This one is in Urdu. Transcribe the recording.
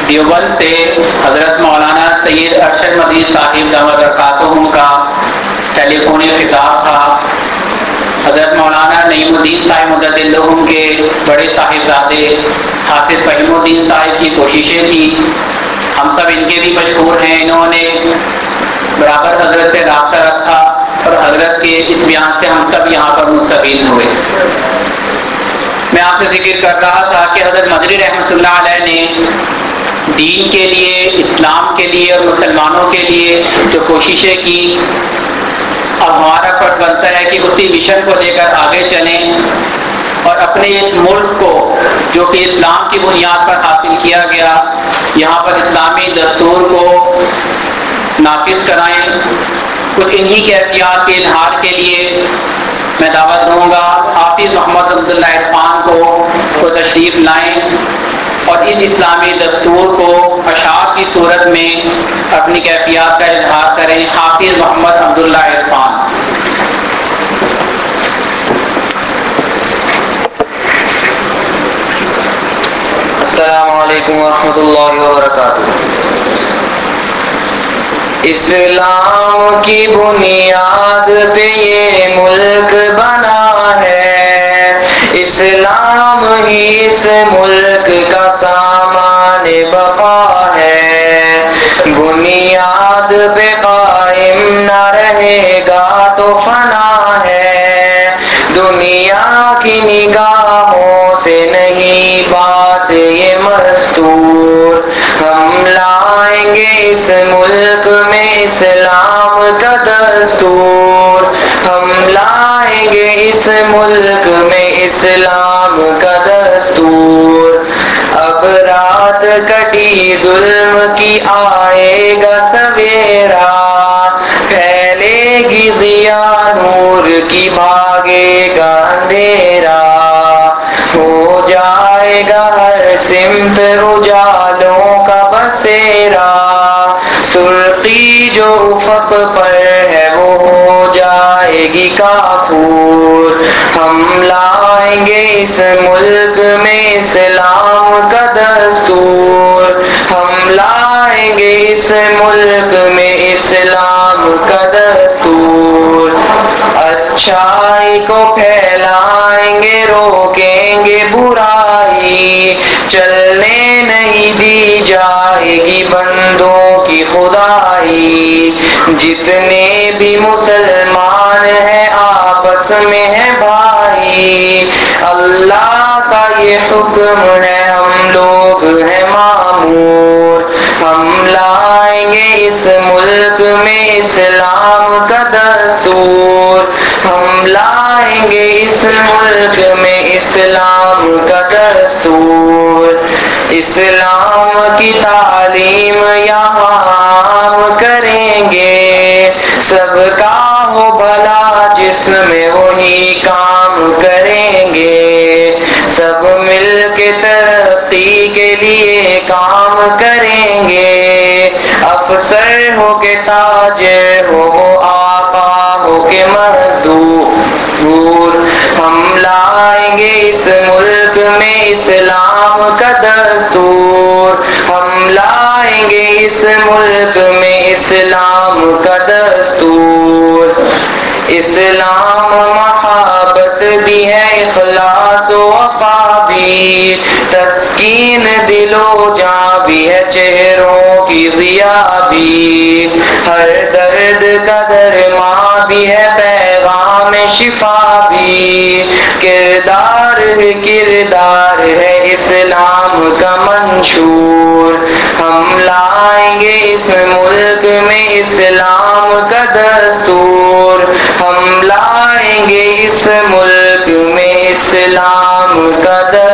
دیوبند سے حضرت مولانا سید ارشد مدنی صاحب دامت برکاتہم کا ٹیلی فونی خطاب تھا۔ حضرت مولانا نعیم الدین صاحب مدد لہم کے بڑے صاحبزادے حافظ فہیم الدین صاحب کی کوششیں تھیں، ہم سب ان کے بھی مشہور ہیں۔ انہوں نے برابر حضرت سے رابطہ رکھا اور حضرت کے اس بیان سے ہم سب یہاں پر مستفید ہوئے۔ میں آپ سے ذکر کر رہا تھا کہ حضرت مدنی رحمۃ اللہ علیہ نے دین کے لیے، اسلام کے لیے اور مسلمانوں کے لیے جو کوششیں کی، اب ہمارا فرض بنتا ہے کہ اسی مشن کو لے کر آگے چلیں اور اپنے اس ملک کو جو کہ اسلام کی بنیاد پر حاصل کیا گیا، یہاں پر اسلامی دستور کو نافذ کرائیں۔ کچھ انہی کیفیات کے اظہار کے لیے میں دعوت دوں گا حافظ محمد عبداللہ عرفان کو تشریف لائیں اور اس اسلامی دستور کو اشعار کی صورت میں اپنی کیفیات کا اظہار کریں۔ حافظ محمد عبداللہ عرفان۔ السلام علیکم ورحمۃ اللہ وبرکاتہ۔ اسلام کی بنیاد پہ یہ ملک بنا ہے، اسلام ہی اس ملک کا سامان بقا ہے، بنیاد پہ قائم نہ رہے گا تو فنا ہے، دنیا کی نگاہوں سے نہیں بات یہ مستور، ہم لائیں گے اس ملک میں اسلام کا دستور، ہم لائیں گے اس ملک میں اسلام کا دستور، اب رات کٹی ظلم کی آئے گا سویرا، پھیلے گی ضیا نور کی بھاگے گا اندھیرا، ہو جائے گا ہر سمت اجالوں کا بسیرا، سرخی جو افق پر ہے وہ ہو جائے گی کافور، ہم لائیں گے اس ملک میں اسلام کا دستور، ہم لائیں گے اس ملک میں اسلام کا دستور، اچھائی کو پھیلائیں گے روکیں گے برائی، چلنے نہیں دی جائے گی بندوں کی خدائی، جتنے بھی مسلمان ہیں آپس میں ہیں بھائی، اللہ کا یہ حکم ہے ہم لوگ ہیں معمور، ہم لائیں گے اس ملک میں اسلام کا دستور، ہم لائیں گے اس ملک میں اسلام کا دستور، اسلام کی تعلیم یہاں عام کریں گے، سب کا ہو بھلا جس میں وہی کام کریں گے، سب مل کے ترقی کے لیے کام کریں گے، افسر ہو کے تاجر ہو وہ آقا ہو کے مزدور، ہم لائیں گے اس ملک میں اسلام کا دستور، ہم لائیں گے اس ملک میں اسلام کا دستور، اسلام محبت بھی ہے اخلاص و وفا بھی، تسکین دل و جاں بھی ہے چہروں کی ضیا بھی، ہر درد کا درمان بھی ہے پیغام شفا بھی، کردار ہے اسلام کا منشور، ہم لائیں گے اس ملک میں اسلام کا دستور، ہم لائیں گے اس ملک میں اسلام کا دستور۔